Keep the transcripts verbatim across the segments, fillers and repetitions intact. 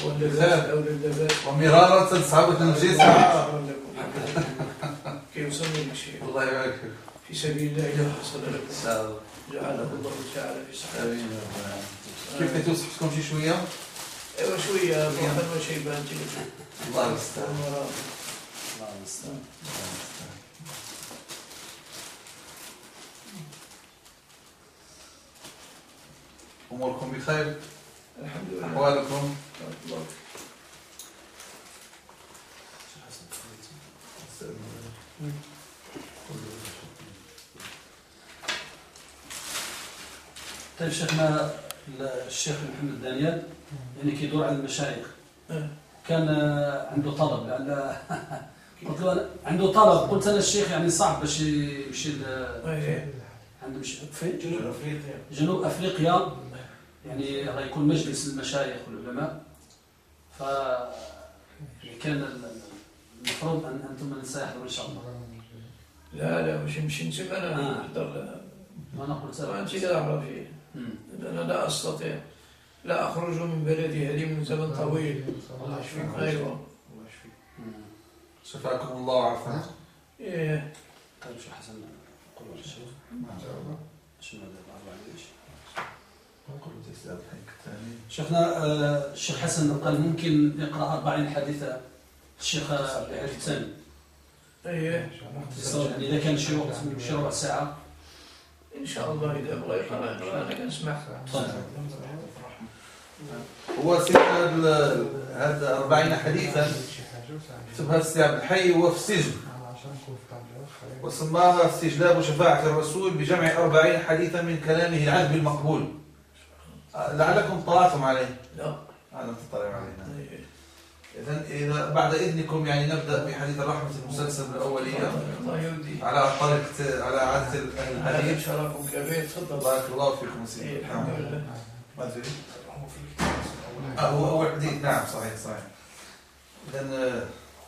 واللذات أو اللذات ومرارة تصعب تنجيسها كي يصلي بشيء. الله يبارك فيك. في سبيل الله يحصل لكم جعله الله تعالى في صحة. كيف توصفكم شي شوية؟ ايوه شوية روحا وشيبان. الله يستر. الله يستر. أموركم بخير؟ الحمد لله. أحوالكم؟ الله. طيب شيخنا الشيخ محمد دانيال يعني كيدور على المشايخ كان عنده طلب لعل قلت له عنده طلب قلت انا الشيخ يعني صعب باش يمشي عنده مش فين جنوب افريقيا جنوب افريقيا يعني غيكون مجلس المشايخ والعلماء ف كان المفروض ان انتم نساعدوا ان شاء الله. لا لا مش مش نسيب انا نحضر وانا قلت ما انت لا اعرف فيه انا لا استطيع لا اخرج من بلدي هذه من زمن طويل. الله يشفيك. ايوه الله يشفيك. شفاكم الله وعافاكم. ايه طيب شو حسن نقول الشيخ شنو هذا الاربع ليش نقول تسال الحين الثاني شيخنا الشيخ حسن قال ممكن نقرا أربعين حديثا الشيخ الحديث الثاني. ايه يعني اذا كان شي وقت من شي ربع ساعه ان شاء الله اذا الله يقرا انا كنسمع. هو سيدنا هذا أربعين حديثا كتبها السي عبد الحي وهو في السجن وسماها استجلاب شفاعة الرسول بجمع أربعين حديثا من كلامه العذب المقبول. لعلكم طلعتم عليه. لا أنا تطلعوا علينا. إذن إذا بعد إذنكم يعني نبدأ بحديث الرحمة المسلسل الأولية على طريقة على عادة الحديث. شرفكم كبير تفضل. بارك الله فيكم سيدي. الحمد لله. ما أدري. هو أول حديث. نعم صحيح صحيح. إذن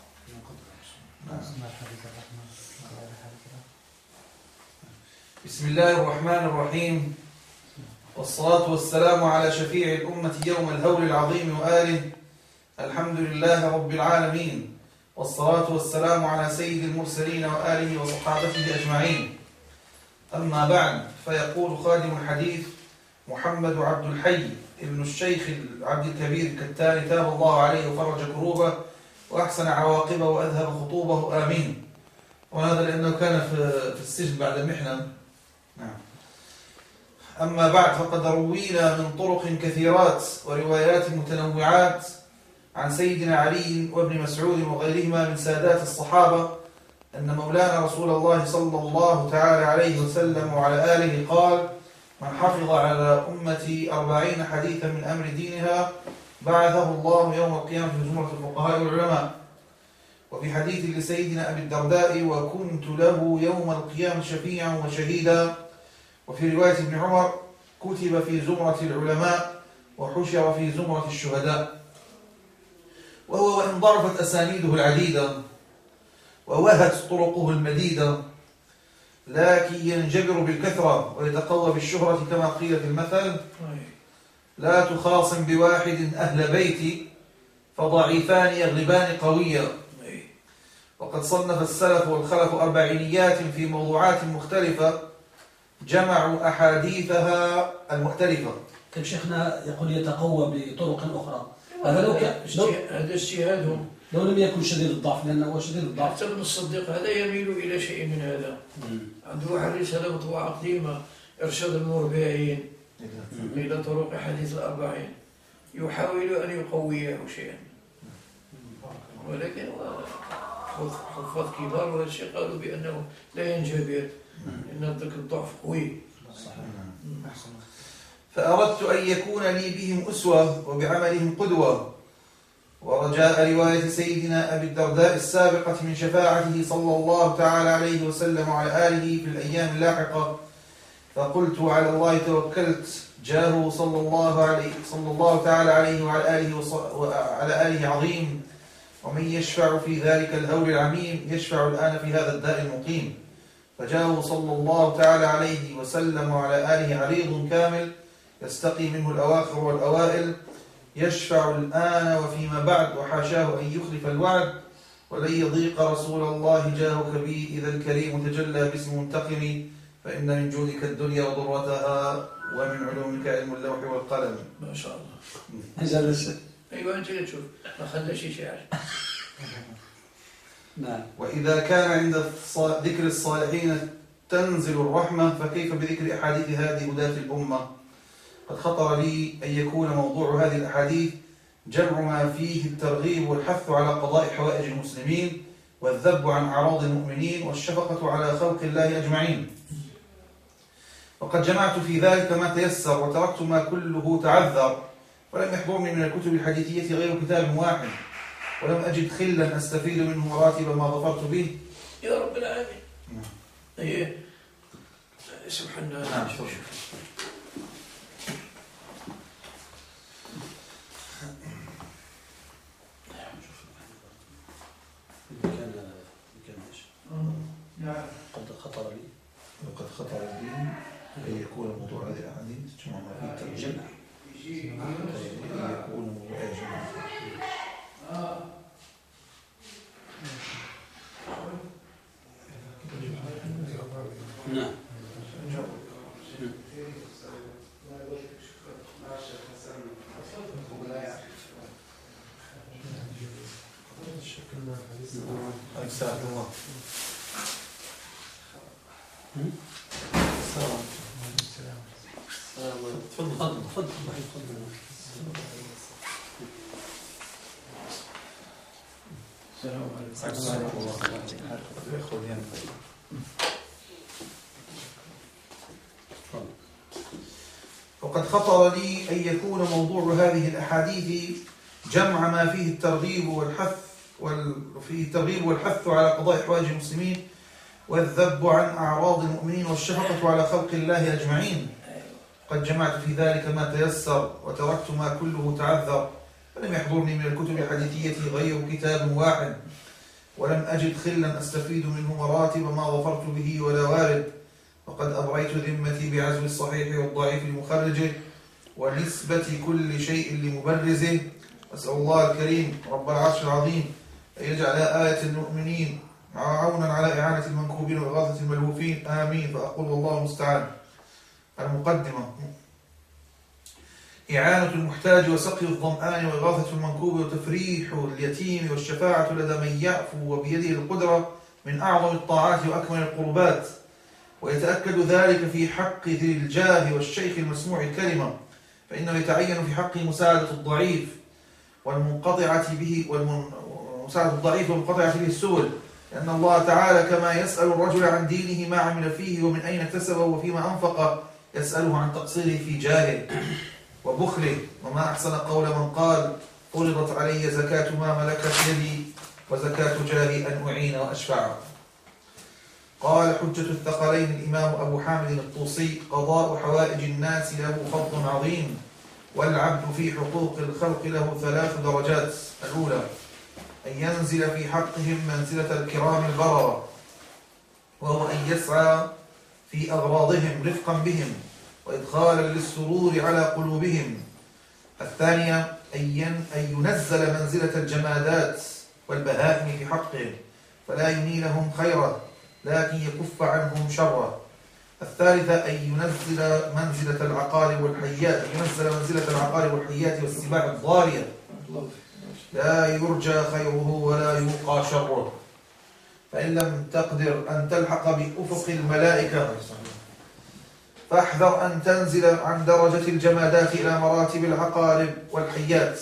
بسم الله الرحمن الرحيم والصلاة والسلام على شفيع الأمة يوم الهول العظيم وآله. الحمد لله رب العالمين والصلاة والسلام على سيد المرسلين وآله وصحابته أجمعين. أما بعد فيقول خادم الحديث محمد عبد الحي ابن الشيخ عبد الكبير الكتاني تاب الله عليه وفرج كروبه وأحسن عواقبه وأذهب خطوبه آمين. وهذا لأنه كان في السجن بعد المحنة. نعم. أما بعد فقد روينا من طرق كثيرات وروايات متنوعات عن سيدنا علي وابن مسعود وغيرهما من سادات الصحابة أن مولانا رسول الله صلى الله تعالى عليه وسلم وعلى آله قال: من حفظ على أمتي أربعين حديثا من أمر دينها بعثه الله يوم القيامة في زمرة الفقهاء والعلماء. وفي حديث لسيدنا أبي الدرداء: وكنت له يوم القيامة شفيعا وشهيدا. وفي رواية ابن عمر: كتب في زمرة العلماء وحشر في زمرة الشهداء. وهو وإن ضربت أسانيده العديدة ووهت طرقه المديدة لكن ينجبر بالكثرة ويتقوى بالشهرة كما قيل في المثل: لا تخاصم بواحد أهل بيتي فضعيفان يغلبان قويا. وقد صنف السلف والخلف أربعينيات في موضوعات مختلفة جمعوا أحاديثها المختلفة. طيب شيخنا يقول يتقوى بطرق أخرى، هذا لو كان هذا اجتهادهم لو لم يكن شديد الضعف، لأنه هو شديد الضعف. حتى ابن الصديق هذا يميل إلى شيء من هذا. عنده واحد رسالة مطبوعة قديمة إرشاد المربعين إلى طرق حديث الأربعين، يحاول أن يقويه شيئا، ولكن حفاظ كبار ولا شيء قالوا بأنه لا ينجبر إن ذاك الضعف قوي. فأردت أن يكون لي بهم أسوة وبعملهم قدوة. ورجاء رواية سيدنا أبي الدرداء السابقة من شفاعته صلى الله تعالى عليه وسلم وعلى آله في الأيام اللاحقة، فقلت على الله توكلت جاهه صلى الله عليه صلى الله تعالى عليه وعلى آله وعلى آله عظيم. ومن يشفع في ذلك الهول العميم يشفع الآن في هذا الداء المقيم. فجاءه صلى الله تعالى عليه وسلم وعلى آله عريض كامل يستقي منه الأواخر والأوائل، يشفع الآن وفيما بعد وحاشاه أن يخلف الوعد ولن يضيق رسول الله جاهك بي إذا الكريم تجلى باسم منتقم فإن من جودك الدنيا وضرتها ومن علومك علم اللوح والقلم. ما شاء الله. أجل الشيء. أيوة أنت تشوف ما خلى شيء شعر. نعم. وإذا كان عند ذكر الصالحين تنزل الرحمة فكيف بذكر أحاديث هذه هداة الأمة؟ قد خطر لي أن يكون موضوع هذه الأحاديث جمع ما فيه الترغيب والحث على قضاء حوائج المسلمين والذب عن أعراض المؤمنين والشفقة على خلق الله أجمعين. وقد جمعت في ذلك ما تيسر وتركت ما كله تعذر ولم يحضرني من الكتب الحديثية غير كتاب واحد ولم أجد خلا أستفيد منه مراتب ما ظفرت به يا رب العالمين. أيه سبحان الله. نعم. قد خطر لي وقد خطر لي أن يكون موضوع هذه الأحاديث جمع ما فيه الترجمة أن يكون موضوع جمع. نعم. أكسر الله. تفضل تفضل تفضل تفضل. السلام عليكم. وقد خطر لي أن يكون موضوع هذه الأحاديث جمع ما فيه الترغيب والحث وفيه الترغيب والحث على قضاء حوائج المسلمين والذب عن أعراض المؤمنين والشفقة على خلق الله أجمعين. قد جمعت في ذلك ما تيسر وتركت ما كله تعذر فلم يحضرني من الكتب الحديثية غير كتاب واحد ولم أجد خلا أستفيد منه مراتب ما ظفرت به ولا وارد. وقد أبريت ذمتي بعزو الصحيح والضعيف لمخرجه ونسبة كل شيء لمبرزه. أسأل الله الكريم رب العرش العظيم أن يجعل آية المؤمنين عونا على إعانة المنكوبين وإغاثة الملهوفين آمين. فأقول والله المستعان. المقدمة: إعانة المحتاج وسقي الظمآن وإغاثة المنكوب وتفريح اليتيم والشفاعة لدى من يعفو وبيده القدرة من أعظم الطاعات وأكمل القربات، ويتأكد ذلك في حق ذي الجاه والشيخ المسموع الكلمة، فإنه يتعين في حقه مساعدة الضعيف والمنقطعة به ومساعدة الضعيف والمنقطعة به السبل، لأن الله تعالى كما يسأل الرجل عن دينه ما عمل فيه ومن أين اكتسبه وفيما أنفقه يسأله عن تقصيره في جاهه وبخله. وما أحسن قول من قال: فرضت علي زكاة ما ملكت يدي وزكاة جاهي أن أعين وأشفع. قال حجة الثقلين الإمام أبو حامد الطوسي: قضاء حوائج الناس له فضل عظيم، والعبد في حقوق الخلق له ثلاث درجات: الأولى أن ينزل في حقهم منزلة الكرام البررة، وهو أن يسعى في أغراضهم رفقا بهم وإدخالا للسرور على قلوبهم. الثانية أن ينزل منزلة الجمادات والبهائم في حقهم فلا ينيلهم خيرا لكن يكف عنهم شرا. الثالثة أن ينزل منزلة العقارب والحيات ينزل منزلة العقارب والحيات والسباع الضارية لا يرجى خيره ولا يوقى شره. فإن لم تقدر أن تلحق بأفق الملائكة فاحذر أن تنزل عن درجة الجمادات إلى مراتب العقارب والحيات.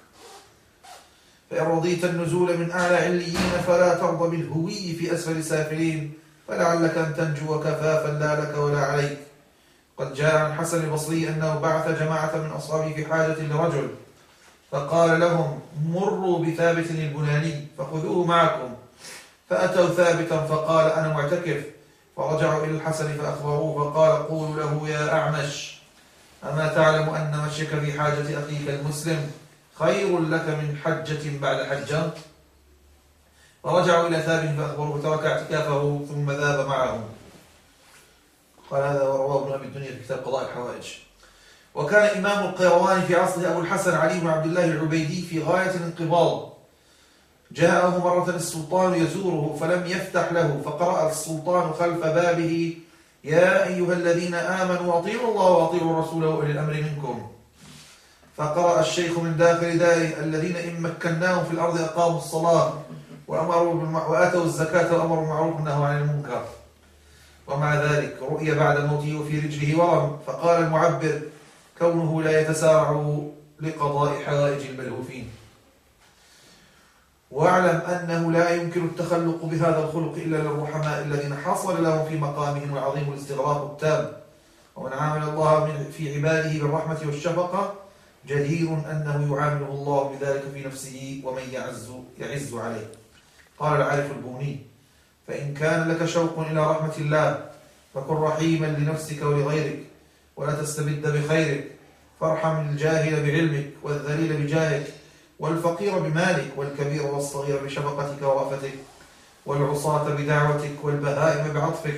فإن رضيت النزول من أعلى عليين فلا ترضى بالهوي في أسفل سافلين، فلعلك أن تنجو كفافا لا لك ولا عليك. قد جاء عن حسن البصري أنه بعث جماعة من أصحابه في حاجة لرجل فقال لهم: مروا بثابت البناني فخذوه معكم. فأتوا ثابتا فقال: أنا معتكف. فرجعوا إلى الحسن فأخبروه فقال: قولوا له يا أعمش أما تعلم أن مشيك في حاجة أخيك المسلم خير لك من حجة بعد حجة؟ فرجعوا إلى ثابت فأخبروه فترك اعتكافه ثم ذهب معهم. قال هذا ورواه ابن أبي الدنيا في كتاب قضاء الحوائج. وكان إمام القيروان في عصره أبو الحسن علي بن عبد الله العبيدي في غاية الانقباض. جاءه مرة السلطان يزوره فلم يفتح له، فقرأ السلطان خلف بابه: يا أيها الذين آمنوا أطيعوا الله وأطيعوا الرسول وأولي الأمر منكم. فقرأ الشيخ من داخل داره: الذين إن مكناهم في الأرض أقاموا الصلاة وأمروا بالمع... وآتوا الزكاة وأمروا بالمعروف ونهوا عن المنكر. ومع ذلك رؤي بعد موته وفي رجله ورم، فقال المعبر: كونه لا يتسارع لقضاء حوائج الملهوفين. واعلم أنه لا يمكن التخلق بهذا الخلق إلا للرحماء الذين حصل لهم في مقامهم العظيم الاستغراق التام. ومن عامل الله في عباده بالرحمة والشفقة جدير أنه يعامله الله بذلك في نفسه ومن يعز يعز عليه. قال العارف البوني: فإن كان لك شوق إلى رحمة الله فكن رحيما لنفسك ولغيرك، ولا تستبد بخيرك، فارحم الجاهل بعلمك والذليل بجاهك، والفقير بمالك، والكبير والصغير بشفقتك ورأفتك، والعصاة بدعوتك، والبهائم بعطفك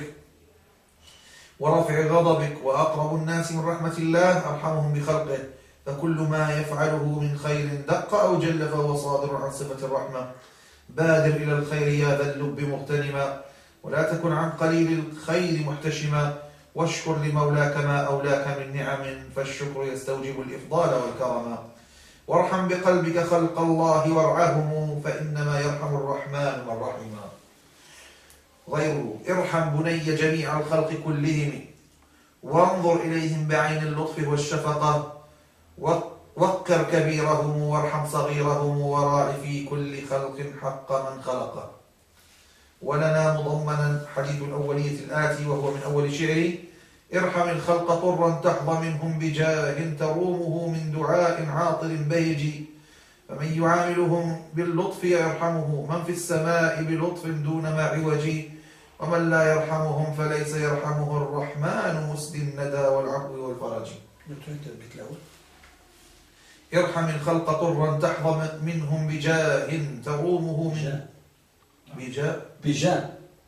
ورفع غضبك. وأقرب الناس من رحمة الله أرحمهم بخلقه، فكل ما يفعله من خير دق أو جل فهو صادر عن صفة الرحمة. بادر إلى الخير يا ذا اللب مغتنما، ولا تكن عن قليل الخير محتشما، واشكر لمولاك ما أولاك من نعم، فالشكر يستوجب الإفضال والكرم. وارحم بقلبك خلق الله وارعاهم، فإنما يرحم الرحمن من رحما. غيره: ارحم بني جميع الخلق كلهم، وانظر إليهم بعين اللطف والشفقة، وقر كبيرهم وارحم صغيرهم، وراع في كل خلق حق من خلقه. ولنا مضمنا حديث الأولية الآتي وهو من أول شعري: ارحم الخلق طرا تحظى منهم بجاه، ترومه من دعاء عاطر بهج، فمن يعاملهم باللطف يرحمه من في السماء بلطف دون ما عوج، ومن لا يرحمهم فليس يرحمه الرحمن مسدي الندى والعفو والفرج. ارحم الخلق طرا تحظى منهم بجاه، ترومه من بجاه بجاه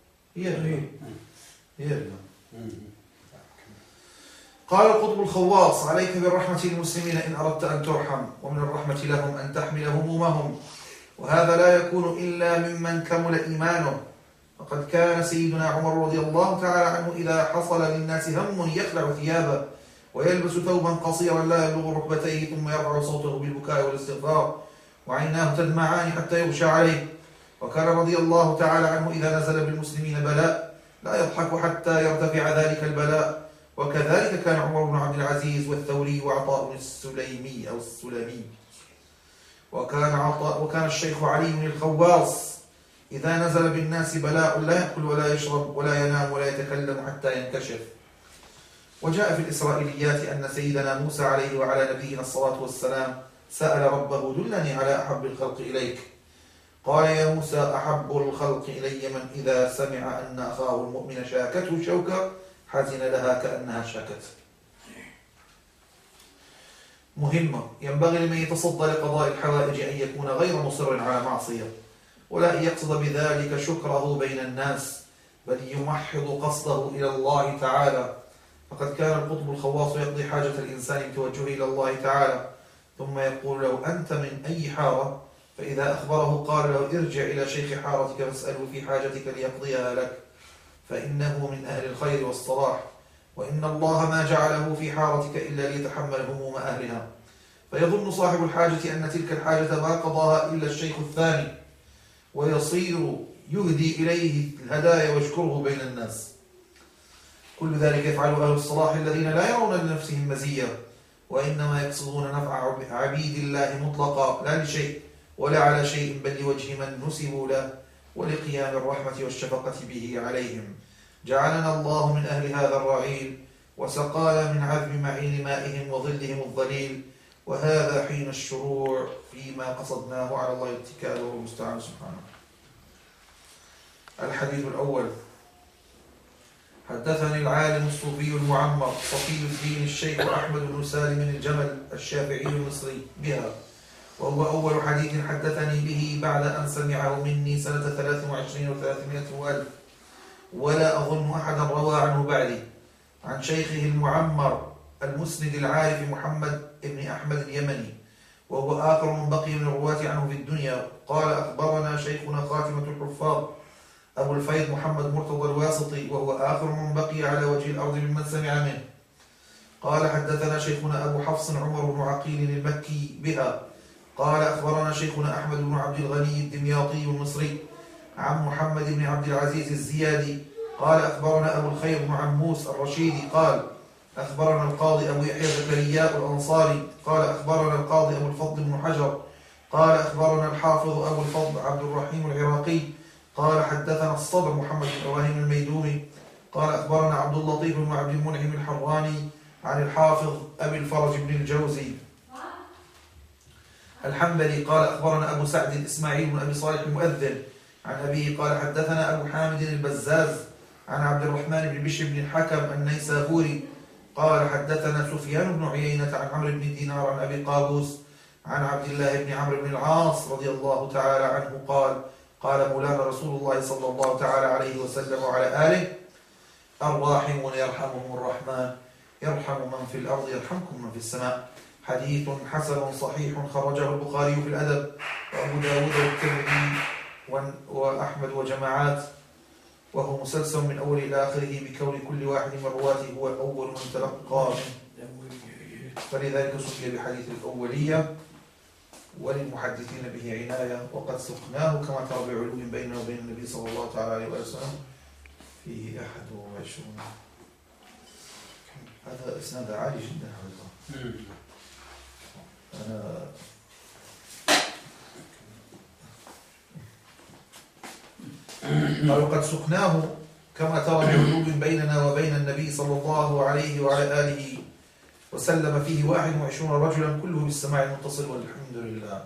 قال القطب الخواص: عليك بالرحمة للمسلمين إن أردت أن ترحم، ومن الرحمة لهم أن تحمل همومهم، وهذا لا يكون إلا ممن كمل إيمانه. وقد كان سيدنا عمر رضي الله تعالى عنه إذا حصل للناس هم يخلع ثيابه ويلبس ثوبا قصيرا لا يبلغ ركبتيه، ثم يرفع صوته بالبكاء والاستغفار وعيناه تدمعان حتى يغشى عليه. وكان رضي الله تعالى عنه إذا نزل بالمسلمين بلاء لا يضحك حتى يرتفع ذلك البلاء. وكذلك كان عمر بن عبد العزيز والثوري وعطاء السليمي أو السلمي. وكان عطاء وكان الشيخ علي الخواص إذا نزل بالناس بلاء لا يأكل ولا يشرب ولا ينام ولا يتكلم حتى ينكشف. وجاء في الإسرائيليات أن سيدنا موسى عليه وعلى نبينا الصلاة والسلام سأل ربه: دلني على أحب الخلق إليك. قال: يا موسى، أحب الخلق إلي من إذا سمع أن أخاه المؤمن شاكته شوكة حزن لها كأنها شاكت. مهمة: ينبغي لمن يتصدى لقضاء الحوائج أن يكون غير مصر على معصية، ولا أن يقصد بذلك شكره بين الناس، بل يمحض قصده إلى الله تعالى. فقد كان القطب الخواص يقضي حاجة الإنسان بتوجهه إلى الله تعالى، ثم يقول له: أنت من أي حارة؟ فإذا أخبره قال له: ارجع إلى شيخ حارتك فاسأله في حاجتك ليقضيها لك، فإنه من أهل الخير والصلاح، وإن الله ما جعله في حارتك إلا ليتحمل هموم أهلها. فيظن صاحب الحاجة أن تلك الحاجة ما قضاها إلا الشيخ الثاني، ويصير يهدي إليه الهدايا ويشكره بين الناس. كل ذلك يفعله أهل الصلاح الذين لا يرون لنفسهم مزية، وإنما يقصدون نفع عبيد الله مطلقا، لا لشيء ولا على شيء، بل لوجه من نسبوا له ولقيام الرحمة والشفقة به عليهم. جعلنا الله من أهل هذا الرعيل، وسقانا من عذب معين مائهم وظلهم الظليل. وهذا حين الشروع فيما قصدناه، على الله الاتكال وهو المستعان سبحانه. الحديث الأول: حدثني العالم الصوفي المعمر صفي الدين الشيخ أحمد بن سالم الجمل الشافعي المصري بها، وهو أول حديث حدثني به بعد أن سمعه مني سنة ثلاث وعشرين وثلاثمائة وألف، ولا أظن أحدا روى عنه بعدي. عن شيخه المعمر المسند العارف محمد بن أحمد اليمني، وهو آخر من بقي من الرواة عنه في الدنيا. قال أخبرنا شيخنا خاتمة الحفاظ أبو الفيض محمد مرتضى الواسطي، وهو آخر من بقي على وجه الأرض ممن سمع منه. قال حدثنا شيخنا أبو حفص عمر بن عقيل المكي بها. قال أخبرنا شيخنا أحمد بن عبد الغني الدمياطي المصري عن محمد بن عبد العزيز الزيادي. قال أخبرنا أبو الخير بن عموس الرشيدي. قال أخبرنا القاضي أبو يحيى زكريا الأنصاري. قال أخبرنا القاضي أبو الفضل بن حجر. قال أخبرنا الحافظ أبو الفضل عبد الرحيم العراقي. قال حدثنا الصبر محمد بن إبراهيم الميدومي. قال أخبرنا عبد اللطيف بن عبد المنعم الحراني عن الحافظ أبي الفرج بن الجوزي الحنبلي. قال أخبرنا أبو سعد إسماعيل بن أبي صالح المؤذن عن أبيه. قال حدثنا أبو حامد البزاز عن عبد الرحمن بن بشر بن الحكم النيسابوري. قال حدثنا سفيان بن عيينة عن عمرو بن دينار عن أبي قابوس عن عبد الله بن عمرو بن العاص رضي الله تعالى عنه قال قال مولانا رسول الله صلى الله تعالى عليه وسلم وعلى آله: الراحمون يرحمهم الرحمن يرحم من في الأرض يرحمكم من في السماء. حديث حسن صحيح خرجه البخاري في الأدب وأبو داود والترمذي وأحمد وجماعات، وهو مسلسل من أول إلى آخره بكون كل واحد من رواته هو أول من تلقى، فلذلك سمي بحديث الأولية. وللمحدثين به عناية، وقد سقناه كما ترى بعلو بيننا وبين النبي صلى الله تعالى عليه وسلم فيه أحد وعشرون. هذا إسناد عالي جدا. أنا قال وقد سقناه كما ترى بعلو بيننا وبين النبي صلى الله عليه وعلى آله وسلم فيه واحد وعشرون رجلا كله بالسماع المتصل، والحمد لله.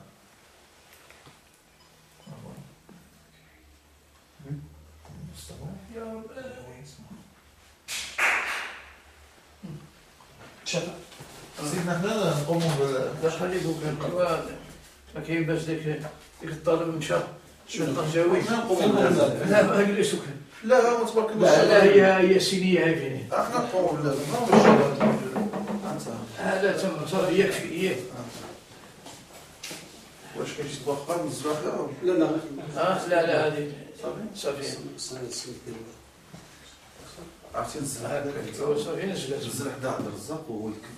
سيدنا احنا نقوم بال لا خليكم كان ما كاين باش ديك ديك الطالب مشى شو الطنجاوي لا ما جلسوا لا لا تبارك الله. لا لا هي هي سينيه هاي فيني احنا نقوم بال هذا تم صافي يكفي هي. واش كاين شي طبقه من الزراحه؟ لا لا اه لا لا هذه صافي عرفتي نزل هكا هو صافي نزل نزل حدا عبد الرزاق وهو الكل.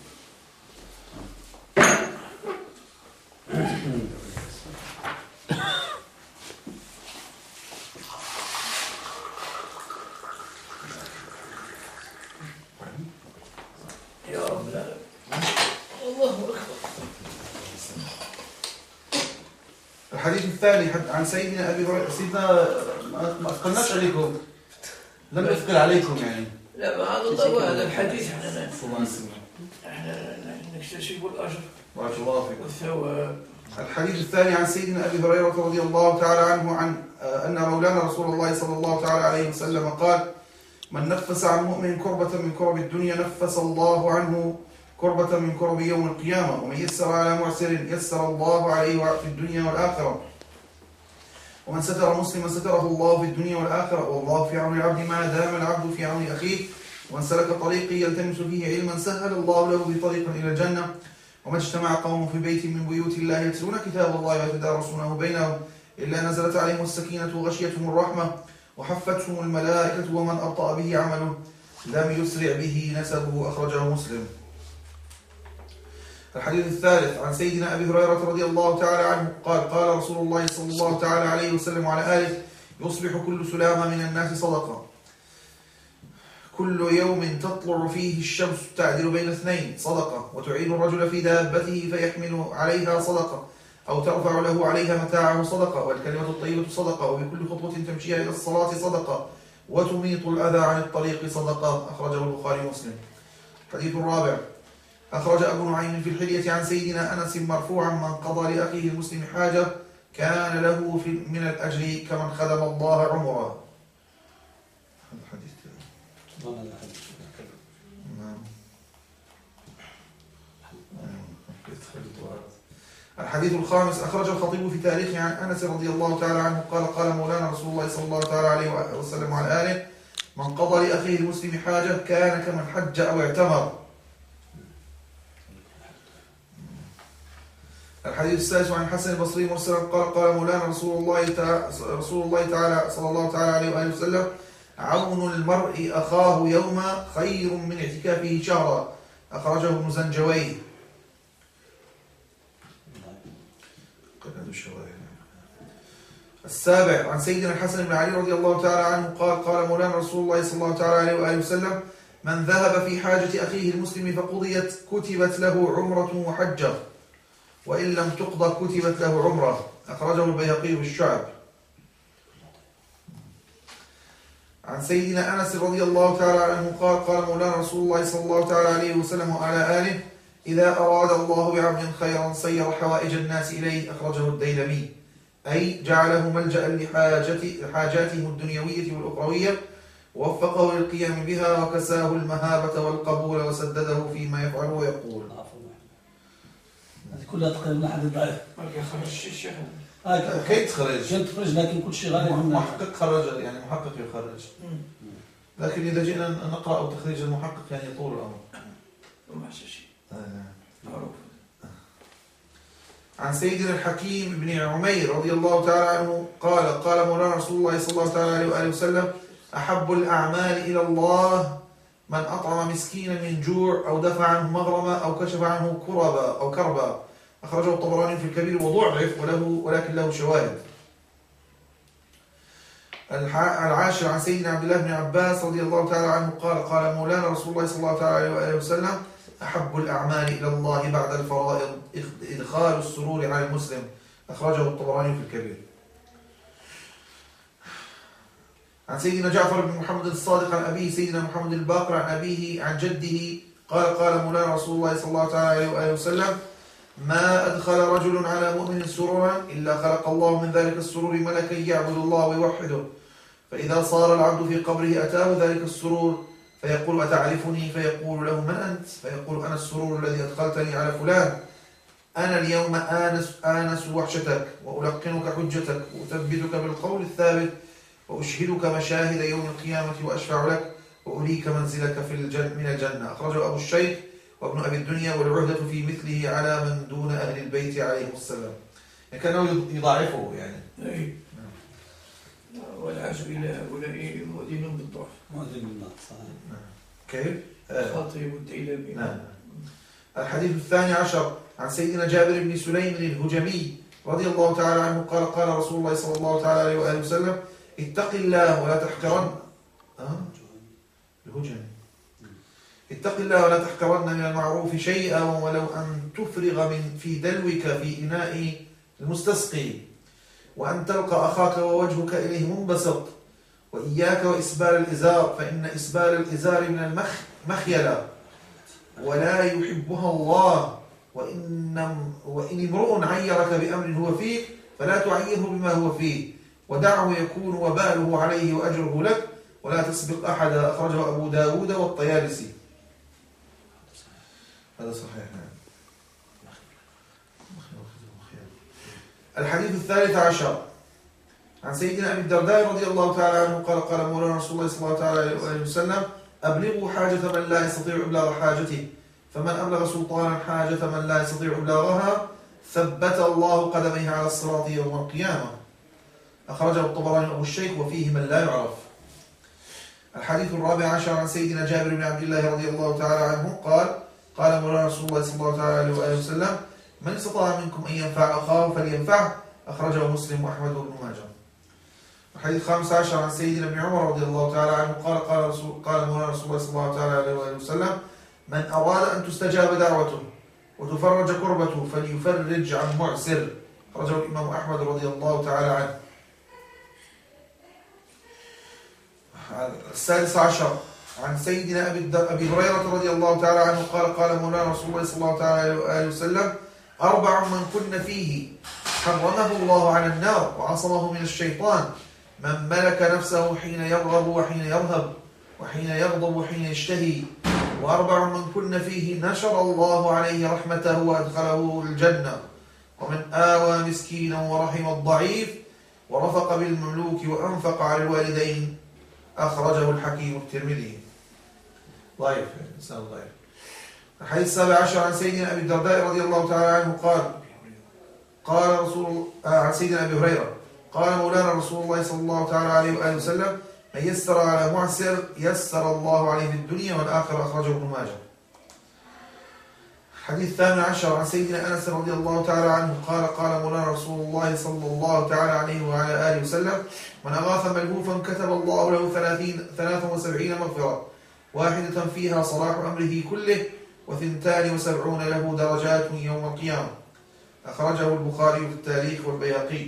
يا رب العالمين. الله أكبر. الحديث الثاني عن سيدنا أبي هريرة. سيدنا ما أثقلناش عليكم، لم يثقل عليكم يعني. لا ما هذا الله هذا الحديث احنا احنا نكتسب الأجر بارك الله فيكم والثواب. الحديث الثاني عن سيدنا أبي هريرة رضي الله تعالى عنه عن أن مولانا رسول الله صلى الله تعالى عليه وسلم قال: من نفس عن مؤمن كربة من كرب الدنيا نفس الله عنه كربة من كرب يوم القيامة، ومن يسر على معسر يسر الله عليه في الدنيا والآخرة، ومن ستر مسلما ستره الله في الدنيا والآخرة، والله في عون العبد ما دام العبد في عون أخيه، ومن سلك طريقي يلتمس فيه علما سهل الله له بطريق إلى الجنة، وما اجتمع قوم في بيت من بيوت الله يتلون كتاب الله ويتدارسونه بينهم إلا نزلت عليهم السكينة وغشيتهم الرحمة وحفتهم الملائكة، ومن أبطأ به عمله لم يسرع به نسبه. أخرجه مسلم. الحديث الثالث عن سيدنا أبي هريرة رضي الله تعالى عنه قال: قال رسول الله صلى الله تعالى عليه وسلم وعلى آله: يصبح كل سلامة من الناس صدقة، كل يوم تطلع فيه الشمس تعدل بين اثنين صدقة، وتعين الرجل في دابته فيحمل عليها صدقة، أو ترفع له عليها متاعه صدقة، والكلمة الطيبة صدقة، وبكل خطوة تمشيها إلى الصلاة صدقة، وتميط الأذى عن الطريق صدقة. أخرجه البخاري ومسلم. الحديث الرابع أخرج أبو نعيم في الحلية عن سيدنا أنس مرفوعا: من قضى لأخيه المسلم حاجة كان له في من الأجر كمن خدم الله عمره. الحديث الخامس أخرج الخطيب في تاريخه عن أنس رضي الله تعالى عنه قال: قال مولانا رسول الله صلى الله تعالى عليه وسلم وعلى آله: من قضى لأخيه المسلم حاجة كان كمن حج أو اعتمر. الحديث السادس عن الحسن البصري مرسلا قال قال مولانا رسول الله تعالى رسول الله تعالى صلى الله تعالى عليه وآله وسلم: عون المرء أخاه يوما خير من اعتكافه شهرا. أخرجه ابن زنجوي. السابع عن سيدنا الحسن بن علي رضي الله تعالى عنه قال قال مولانا رسول الله صلى الله تعالى عليه وآله وسلم: من ذهب في حاجة أخيه المسلم فقضيت كتبت له عمرة وحجة، وإن لم تقضى كتبت له عمرة. أخرجه البيهقي في الشعب. عن سيدنا أنس رضي الله تعالى عنه قال قال مولانا رسول الله صلى الله تعالى عليه وسلم وعلى آله: إذا أراد الله بعبد خيرا صير حوائج الناس إليه. أخرجه الديلمي. أي جعله ملجأ لحاجاتهم الدنيوية والأخروية، ووفقه للقيام بها، وكساه المهابة والقبول، وسدده فيما يفعل ويقول. هذه كلها تقريبا حد ضعيف. ما يخرج الشيخ. آه كيف تخرج؟ كيف تخرج لكن كل شيء غالي. محقق خرج، يعني محقق يخرج. لكن إذا جينا نقرأ تخريج المحقق يعني يطول الأمر. ما شيء. معروف. عن سيدنا الحكيم بن عمير رضي الله تعالى عنه قال قال مولانا رسول الله صلى الله تعالى عليه وآله وسلم: أحب الأعمال إلى الله من أطعم مسكينا من جوع، أو دفع عنه مغرمة، أو كشف عنه كربا أو كربا. أخرجه الطبراني في الكبير وضعف وله ولكن له شواهد. العاشر عن سيدنا عبد الله بن عباس رضي الله تعالى عنه قال قال مولانا رسول الله صلى الله تعالى عليه وآله وسلم: أحب الأعمال إلى الله بعد الفرائض إدخال السرور على المسلم. أخرجه الطبراني في الكبير. عن سيدنا جعفر بن محمد الصادق عن أبيه سيدنا محمد الباقر عن أبيه عن جده قال قال مولانا رسول الله صلى الله عليه وآله وسلم: ما أدخل رجل على مؤمن سرورا إلا خلق الله من ذلك السرور ملكا يعبد الله ويوحده، فإذا صار العبد في قبره أتاه ذلك السرور فيقول: أتعرفني؟ فيقول له: من أنت؟ فيقول: أنا السرور الذي أدخلتني على فلان. أنا اليوم آنس, آنس وحشتك، وألقنك حجتك، وأثبتك بالقول الثابت، وأشهدك مشاهد يوم القيامة، وأشفع لك، وأريك منزلك في الجنة من الجنة. أخرجه أبو الشيخ وابن أبي الدنيا، والعهدة في مثله على من دون أهل البيت عليهم السلام. يعني كانوا يضاعفوا يعني. أي. والعزو إلى هؤلاء مؤذن بالضعف. مؤذن بالضعف صحيح. كيف؟ خاطب الديلمي. نعم. الحديث الثاني عشر عن سيدنا جابر بن سليم الهجمي رضي الله تعالى عنه قال قال رسول الله صلى الله تعالى عليه وآله وسلم: اتق الله ولا تحقرن أه؟ الهجمي اتق الله ولا تحقرن من المعروف شيئا ولو أن تفرغ من في دلوك في إناء المستسقي، وأن تلقى أخاك ووجهك إليه منبسط، وإياك وإسبال الإزار، فإن إسبال الإزار من المخيلة ولا يحبها الله، وإن, وإن امرؤ عيرك بأمر هو فيه فلا تعيره بما هو فيه، ودعه يكون وباله عليه وأجره لك، ولا تسبق أحد. أخرجه أبو داود والطيالسي. هذا صحيح. الحديث الثالث عشر عن سيدنا أبي الدرداء رضي الله تعالى عنه قال قال مولانا رسول الله صلى الله عليه وسلم: أبلغوا حاجة من لا يستطيع إبلاغ حاجته، فمن أبلغ سلطانا حاجة من لا يستطيع إبلاغها ثبت الله قدميه على الصراط يوم القيامة. أخرجه الطبراني أبو الشيخ وفيه من لا يعرف. الحديث الرابع عشر عن سيدنا جابر بن عبد الله رضي الله تعالى عنه قال قال مولانا رسول الله صلى الله عليه وآله وسلم: من استطاع منكم أن ينفع أخاه فلينفعه. أخرجه مسلم وأحمد وابن ماجه. الحديث الخامس عشر عن سيدنا ابن عمر رضي الله تعالى عنه قال قال رسول قال مولانا رسول الله صلى الله عليه وآله وسلم: من أراد أن تستجاب دعوته وتفرج كربته فليفرج عن معسر. أخرجه الإمام أحمد رضي الله تعالى عنه. السادس عشر عن سيدنا أبي هريرة رضي الله تعالى عنه قال قال مولانا رسول الله صلى الله عليه وسلم: أربع من كن فيه حرمه الله على النار وعصمه من الشيطان: من ملك نفسه حين يرغب وحين يرهب، وحين يغضب وحين يشتهي. وأربع من كن فيه نشر الله عليه رحمته وأدخله الجنة: ومن آوى مسكينا ورحم الضعيف، ورفق بالمملوك، وأنفق على الوالدين. أخرجه الحكيم الترمذي. ضعيف إنسان ضعيف. الحديث السابع عشر عن سيدنا أبي الدرداء رضي الله تعالى عنه قال قال رسول عن سيدنا أبي هريرة قال مولانا رسول الله صلى الله تعالى عليه وآله وسلم من يسر على معسر يسر الله عليه في الدنيا والآخرة. أخرجه ابن ماجه. الحديث الثامن عشر عن سيدنا أنس رضي الله تعالى عنه قال قال مولانا رسول الله صلى الله تعالى عليه وعلى آله وسلم من أغاث ملهوفا كتب الله له ثلاثين ثلاثا وسبعين مغفرة واحدة فيها صلاح أمره كله وثنتان وسبعون له درجات يوم القيامة. أخرجه البخاري في التاريخ والبيهقي.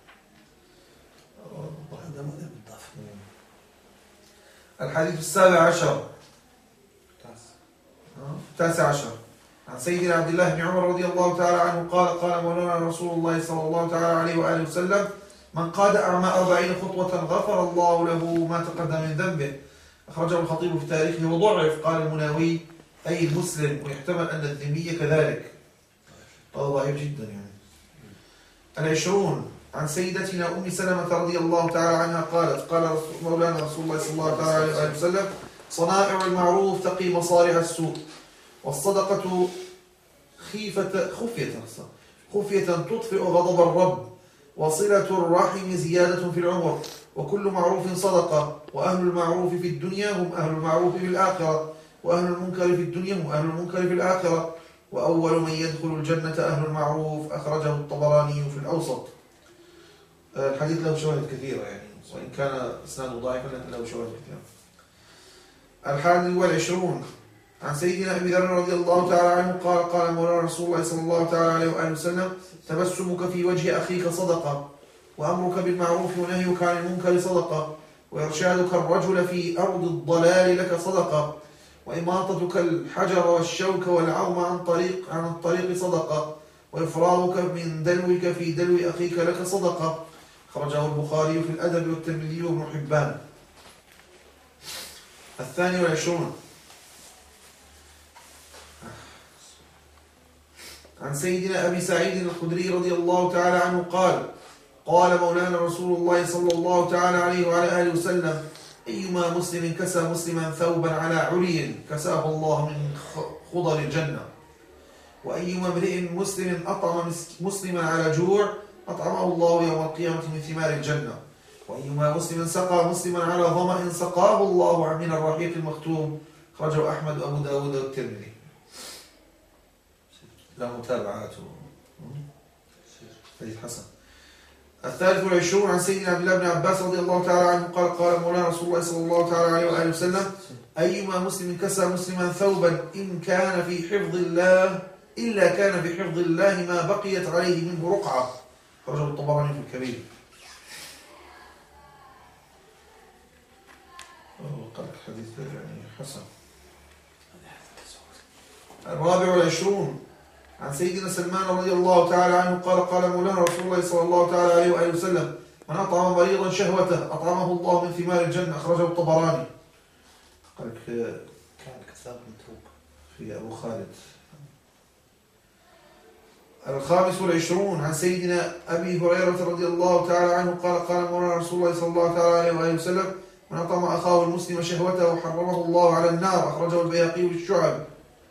الحديث السابع عشر التاسع عشر عن سيدنا عبد الله بن عمر رضي الله تعالى عنه قال قال مولانا رسول الله صلى الله تعالى عليه وآله وسلم من قاد أعمى أربعين خطوة غفر الله له ما تقدم من ذنبه. أخرجه الخطيب في تاريخه وضعف. قال المناوي أي المسلم، ويحتمل أن الذمي كذلك. هذا ضعيف جدا يعني. العشرون عن سيدتنا أم سلمة رضي الله تعالى عنها قالت قال مولانا رسول الله صلى الله تعالى عليه وسلم صنائع المعروف تقي مصارع السوء، والصدقة خيفة خفية خفية تطفئ غضب الرب، وصلة الرحم زيادة في العمر، وكل معروف صدقة، وأهل المعروف في الدنيا هم أهل المعروف في الآخرة، وأهل المنكر في الدنيا هم أهل المنكر في الآخرة، وأول من يدخل الجنة أهل المعروف. أخرجه الطبراني في الأوسط. الحديث له شواهد كثيرة يعني، وإن كان إسناده ضعيفا لكن له شواهد كثيرة. الحادي والعشرون عن سيدنا أبي ذر رضي الله تعالى عنه قال قال مولانا رسول الله صلى الله تعالى عليه وآله وسلم تبسمك في وجه أخيك صدقة، وأمرك بالمعروف ونهيك عن المنكر صدقة، وإرشادك الرجل في أرض الضلال لك صدقة، وإماطتك الحجر والشوك والعظم عن طريق عن الطريق صدقة، وإفراغك من دلوك في دلو أخيك لك صدقة. خرجه البخاري في الأدب والترمذي وابن حبان. الثاني والعشرون عن سيدنا أبي سعيد الخدري رضي الله تعالى عنه قال قال مولانا رسول الله صلى الله تعالى عليه وعلى آله وسلم أيما مسلم كسى مسلما ثوبا على علي كساه الله من خضر الجنة، وأيما امرئ مسلم أطعم مسلما على جوع أطعمه الله يوم القيامة من ثمار الجنة، وأيما مسلم سقى مسلما على ظمأ سقاه الله من الرحيق المختوم. خرجه أحمد وأبو داود والترمذي. لا متابعات حديث حسن. الثالث والعشرون عن سيدنا عبد الله بن عباس رضي الله تعالى عنه قال قال مولانا رسول الله صلى الله تعالى عليه وآله وسلم أيما مسلم كسى مسلما ثوبا إن كان في حفظ الله إلا كان في حفظ الله ما بقيت عليه منه رقعة. خرجه الطبراني في الكبير. قال الحديث يعني حسن. الرابع والعشرون عن سيدنا سلمان رضي الله تعالى عنه قال قال مولانا رسول الله صلى الله تعالى عليه وآله وسلم من أطعم مريضا شهوته أطعمه الله من ثمار الجنة. أخرجه الطبراني. قال كان كتاب متروك في أبو خالد. الخامس والعشرون عن سيدنا أبي هريرة رضي الله تعالى عنه قال قال مولانا رسول الله صلى الله تعالى عليه وآله وسلم من أطعم أخاه المسلم شهوته وحرمه الله على النار. أخرجه البيهقي والشعب.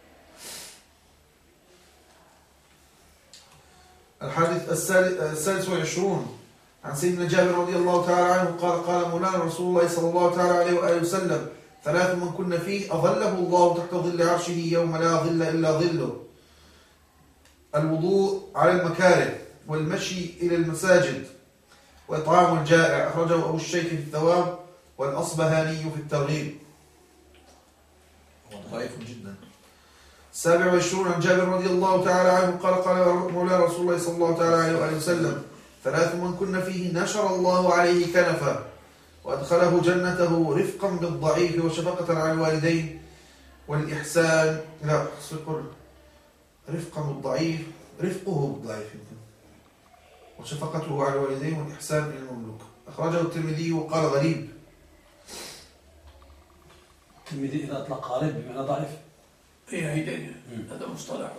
الحديث السادس والعشرون عن سيدنا جابر رضي الله تعالى عنه قال قال مولانا رسول الله صلى الله تعالى عليه وآله وسلم ثلاث من كن فيه أظله الله تحت ظل عرشه يوم لا ظل إلا ظله: الوضوء على المكاره، والمشي إلى المساجد، وإطعام الجائع. أخرجه أبو الشيخ في الثواب والأصبهاني في الترغيب. ضعيف جدا. السابع والعشرون عن جابر رضي الله تعالى عنه قال قال مولانا رسول الله صلى الله تعالى عليه وآله وسلم ثلاث من كن فيه نشر الله عليه كنفه وأدخله جنته: رفقا بالضعيف، وشفقة على الوالدين، والإحسان لا صقر رفقا بالضعيف رفقه بالضعيف وشفقته على الوالدين والإحسان إلى المملوك. أخرجه الترمذي وقال غريب. الترمذي إذا أطلق غريب بمعنى ضعيف. إيه هيدا هذا مصطلح.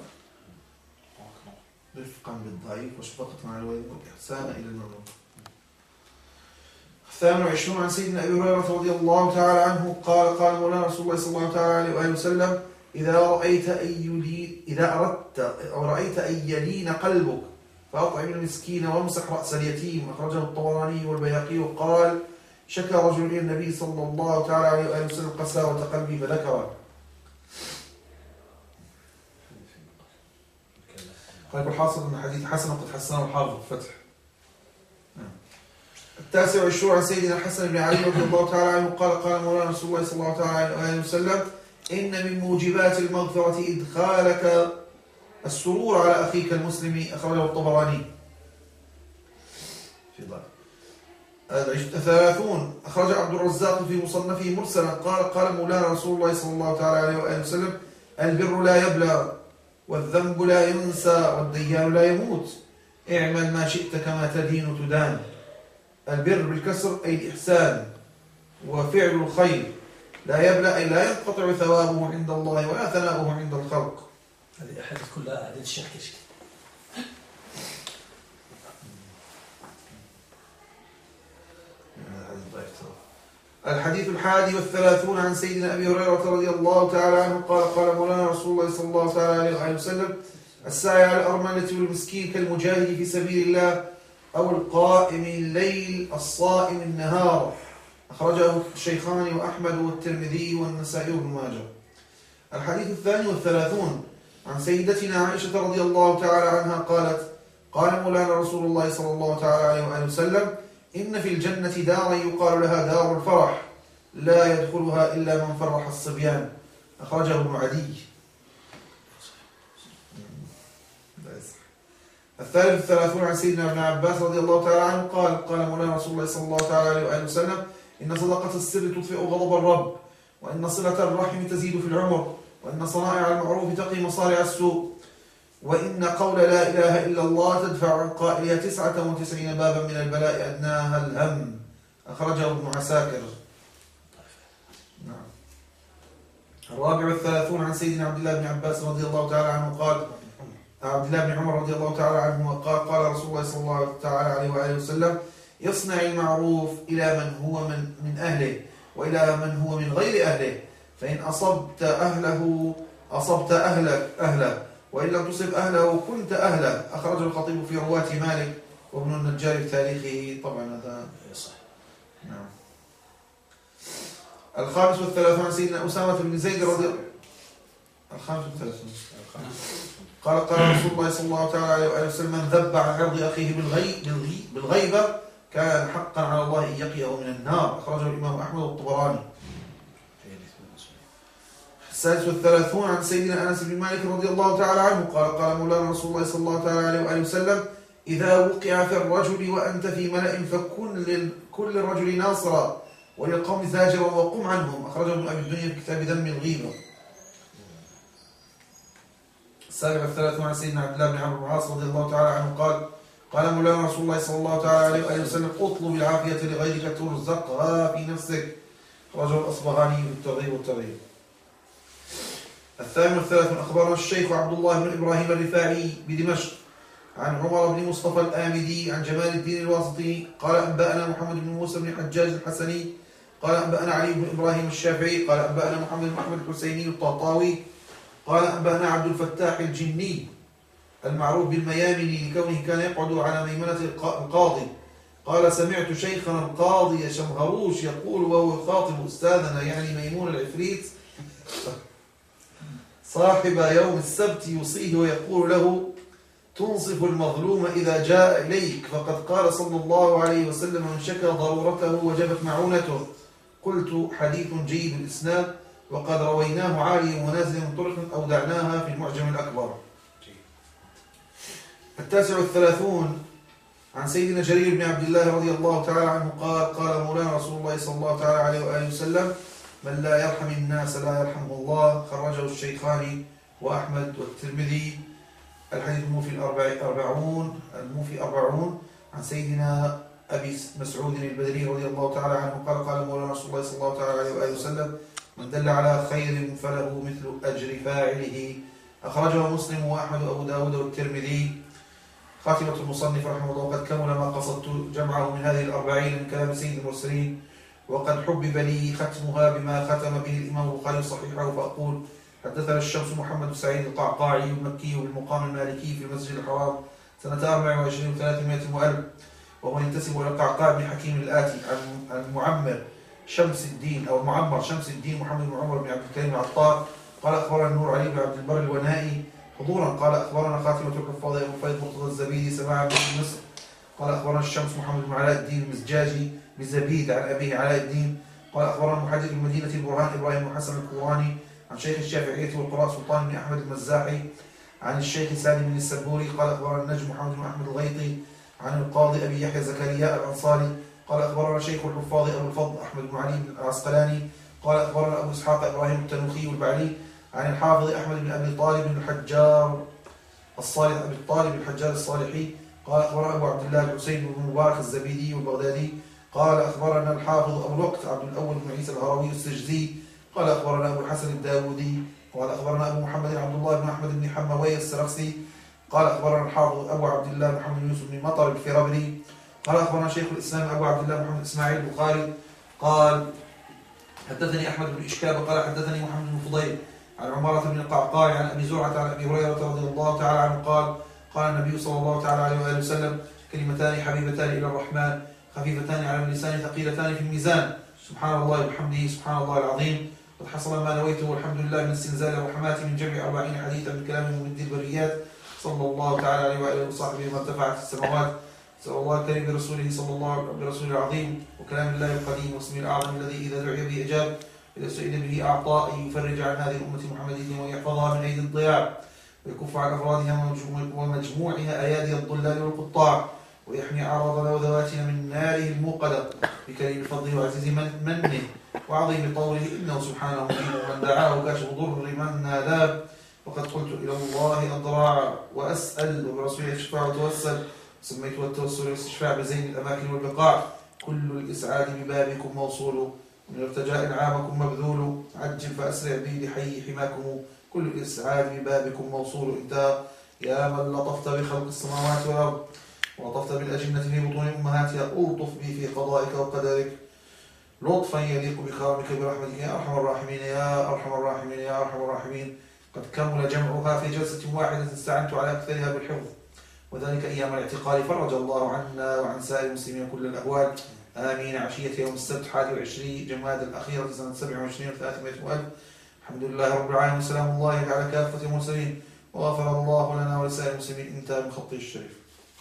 رفقا بالضعيف وشفقة على الوالدين والإحسان إلى المملوك. الثامن والعشرون عن سيدنا أبي هريرة رضي الله تعالى عنه قال قال مولانا رسول الله صلى الله تعالى عليه وآله وسلم إذا رأيت أن يلين إذا أردت أو رأيت أن يلين قلبك فأطعم المسكين وامسح رأس اليتيم. أخرجه الطبراني والبيهقي وقال شكى رجل إلى النبي صلى الله تعالى عليه وآله وسلم قساوة قلبي فذكره. قال الحاصل أن الحديث حسن وقد حسنه الحافظ الفتح. التاسع والعشرون عن سيدنا الحسن بن علي رضي الله تعالى عنه قال قال مولانا رسول الله صلى الله تعالى عليه وسلم إن من موجبات المغفرة إدخالك السرور على أخيك المسلم. أخرجه الطبراني. في الثلاثون أخرج عبد الرزاق في مصنفه مرسلا قال قال مولانا رسول الله صلى الله تعالى عليه وآله وسلم البر لا يبلى والذنب لا ينسى والديان لا يموت اعمل ما شئت كما تدين تدان. البر بالكسر أي الإحسان وفعل الخير. لا يبلى أي لا ينقطع ثوابه عند الله ولا ثناؤه عند الخلق. هذه الأحاديث كلها هذه الشيخ كشك. الحديث الحادي والثلاثون عن سيدنا أبي هريرة رضي الله تعالى عنه قال قال مولانا رسول الله صلى الله تعالى عليه وسلم السعي على الأرملة والمسكين كالمجاهد في سبيل الله أو القائم الليل الصائم النهار. أخرجه الشيخان وأحمد والترمذي والنسائي وابن ماجه. الحديث الثاني والثلاثون عن سيدتنا عائشة رضي الله تعالى عنها قالت قال مولانا رسول الله صلى الله تعالى عليه وآله وسلم إن في الجنة دارا يقال لها دار الفرح لا يدخلها إلا من فرح الصبيان. أخرجه ابن عدي. الثالث الثلاثون عن سيدنا ابن عباس رضي الله تعالى عنه قال قال مولانا رسول الله صلى الله تعالى عليه وآله وسلم إن صدقة السر تطفئ غضب الرب وإن صلة الرحم تزيد في العمر وإن صنائع المعروف تقي مصارع السوء وإن قول لا إله إلا الله تدفع عن قائلها تسعة وتسعين بابا من البلاء أدناها الهم. أخرجه ابن عساكر. نعم. الرابع والثلاثون عن سيدنا عبد الله بن عباس رضي الله تعالى عنه قال عبد الله بن عمر رضي الله تعالى عنه قال قال رسول الله صلى الله تعالى عليه وآله وسلم يصنع المعروف إلى من هو من, من أهله وإلى من هو من غير أهله فإن أصبت أهله أصبت أهلك أهله وإن لم تصب أهله كنت أهله. أخرج الخطيب في رواة مالك وابن النجار في تاريخه. طبعا هذا صح. نعم. الخامس والثلاثون عن سيدنا أسامة بن زيد رضي الله الخامس والثلاثون قال قال رسول الله صلى الله تعالى عليه وآله وسلم من ذب عن عرض أخيه بالغي بالغيبة كان حقا على الله أن يقيه من النار. أخرجه الإمام أحمد والطبراني. السادس والثلاثون عن سيدنا أنس بن مالك رضي الله تعالى عنه قال قال مولانا رسول الله صلى الله تعالى عليه وآله وسلم إذا وقع في الرجل وأنت في ملأ فكن لكل الرجل ناصرا وللقوم زاجرا وقم عنهم. أخرجه ابن أبي الدنيا في كتاب ذم الغيبة. السابع والثلاثون عن سيدنا عبد الله بن عمرو بن العاص رضي الله تعالى عنه قال قال مولانا رسول الله صلى الله تعالى عليه وآله وسلم اطلب العافية لغيرك ترزقها في نفسك. أخرجه الأصبهاني في الترغيب والترهيب. الثامن والثلاثون أخبرنا الشيخ عبد الله بن إبراهيم الرفاعي بدمشق عن عمر بن مصطفى الآمدي عن جمال الدين الواسطي قال أنبأنا محمد بن موسى بن حجاج الحسني قال أنبأنا علي بن إبراهيم الشافعي قال أنبأنا محمد بن أحمد الحسيني الطاطاوي قال أنبأنا عبد الفتاح الجني المعروف بالميامني لكونه كان يقعد على ميمنة القاضي قال سمعت شيخنا القاضي شمهروش يقول وهو يخاطب أستاذنا يعني ميمون العفريت صاحب يوم السبت يوصيه ويقول له تنصف المظلوم إذا جاء إليك فقد قال صلى الله عليه وسلم من شكى ضرورته وجبت معونته. قلت حديث جيد الإسناد وقد رويناه عالي ونازل من طرق أودعناها في المعجم الأكبر. التاسع والثلاثون عن سيدنا جرير بن عبد الله رضي الله تعالى عنه قال قال مولانا رسول الله صلى الله تعالى عليه وآله وسلم من لا يرحم الناس لا يرحمه الله. خرجه الشيخان وأحمد والترمذي. الحديث الموفي الأربعون الموفي أربعون عن سيدنا أبي مسعود البدري رضي الله تعالى عنه قال قال مولانا رسول الله صلى الله تعالى عليه وآله وسلم من دل على خير فله مثل أجر فاعله. أخرجه مسلم وأحمد وأبو داود والترمذي. خاتمة المصنف رحمه الله قد كمل ما قصدت جمعه من هذه الأربعين من كلام سيد المرسلين وقد حبب لي ختمها بما ختم به الإمام البخاري صحيحه فأقول حدثنا الشمس محمد سعيد القعقاعي المكي بالمقام المالكي في المسجد الحرام سنة أربع وعشرين وثلاثمائة وألف، وهو ينتسب إلى القعقاع بن حكيم الآتي عن المعمر شمس الدين أو المعمر شمس الدين محمد بن عمر بن عبد الكريم العطار قال أخبرنا النور علي بن عبد البر الونائي حضورا قال أخبرنا خاتمة الحفاظ أبو الفيض مرتضى الزبيدي سماعا من مصر قال أخبرنا الشمس محمد بن علاء الدين المزجاجي بزبيد عن أبيه علاء الدين قال أخبرنا محدث المدينة البرهان إبراهيم بن حسن الكوراني عن شيخ الشافعية والقراء سلطان بن أحمد المزاحي عن الشيخ سالم بن السبوري قال أخبرنا النجم محمد بن أحمد الغيطي عن القاضي أبي يحيى زكريا الأنصاري قال أخبرنا شيخ الحفاظ أبو الفضل أحمد بن علي بن العسقلاني قال أخبرنا أبو إسحاق إبراهيم التنوخي البعلي عن الحافظ أحمد بن أبي طالب بن الحجار الصالح أبي الطالب الحجار الصالحي قال أخبرنا أبو عبد الله الحسين بن مبارك الزبيدي والبغدادي قال أخبرنا الحافظ أبو الوقت عبد الأول بن عيسى الهروي السجزي قال أخبرنا أبو الحسن الداودي قال أخبرنا أبو محمد عبد الله بن أحمد بن حموي السرخسي قال أخبرنا الحافظ أبو عبد الله محمد يوسف بن مطر الفرابري قال أخبرنا شيخ الإسلام أبو عبد الله محمد إسماعيل البخاري قال حدثني أحمد بن إشكاب قال حدثني محمد بن فضيل عن عمارة بن القعقاع عن أبي زرعة عن أبي هريرة رضي الله تعالى عنه قال قال النبي صلى الله تعالى عليه وآله وسلم كلمتان حبيبتان إلى الرحمن خفيفتان على اللسان ثقيلتان في الميزان سبحان الله وبحمده سبحان الله العظيم قد حصل ما نويته والحمد لله من استنزال الرحمات من جمع أربعين حديثا من كلام ممد البريات صلى الله تعالى عليه وآله وصحبه ما ارتفعت السماوات سأل الله الكريم برسوله صلى الله برسوله العظيم وكلام الله القديم واسمه الأعظم الذي إذا دعي به أجاب إذا سئل به أعطى أن يفرج عن هذه الأمة محمدية ويحفظها من أيدي الضياع ويكف عن أفرادها ومجموعها أيادي الضلال والقطاع ويحمي أعراضنا وذواتنا من ناره الموقدة بكريم فضله وعزيز من منه وعظيم طوله إنه سبحانه مجيب من دعاه كاشف ضر من ناداه وقد قلت إلى الله أضرع وأسأل وبرسوله الشفاعة وتوسل سميت التوسل والاستشفاع بزين الأماكن والبقاع كل الإسعاد ببابكم موصول من ارتجاء عامكم مبذول عجل فأسرع بي لحي حماكم كل الإسعاد ببابكم موصول انت يا من لطفت بخلق السماوات والأرض ولطفت بالأجنة في بطون أمهاتها ألطف بي في قضائك وقدرك لطفا يليق بكرمك برحمتك يا أرحم الراحمين يا أرحم الراحمين يا أرحم الراحمين قد كمل جمعها في جلسة واحدة استعنت على أكثرها بالحفظ وذلك أيام الاعتقال فرج الله عنا وعن سائر المسلمين كل الأهوال آمين. عشية يوم السبت حادي وعشرين جماد الأخيرة سنة سبع وعشرين وثلاثمائة وألف. الحمد لله رب العالمين وسلام الله على كافة المرسلين وغفر الله لنا ولسائر المسلمين انتهى من خطه الشريف.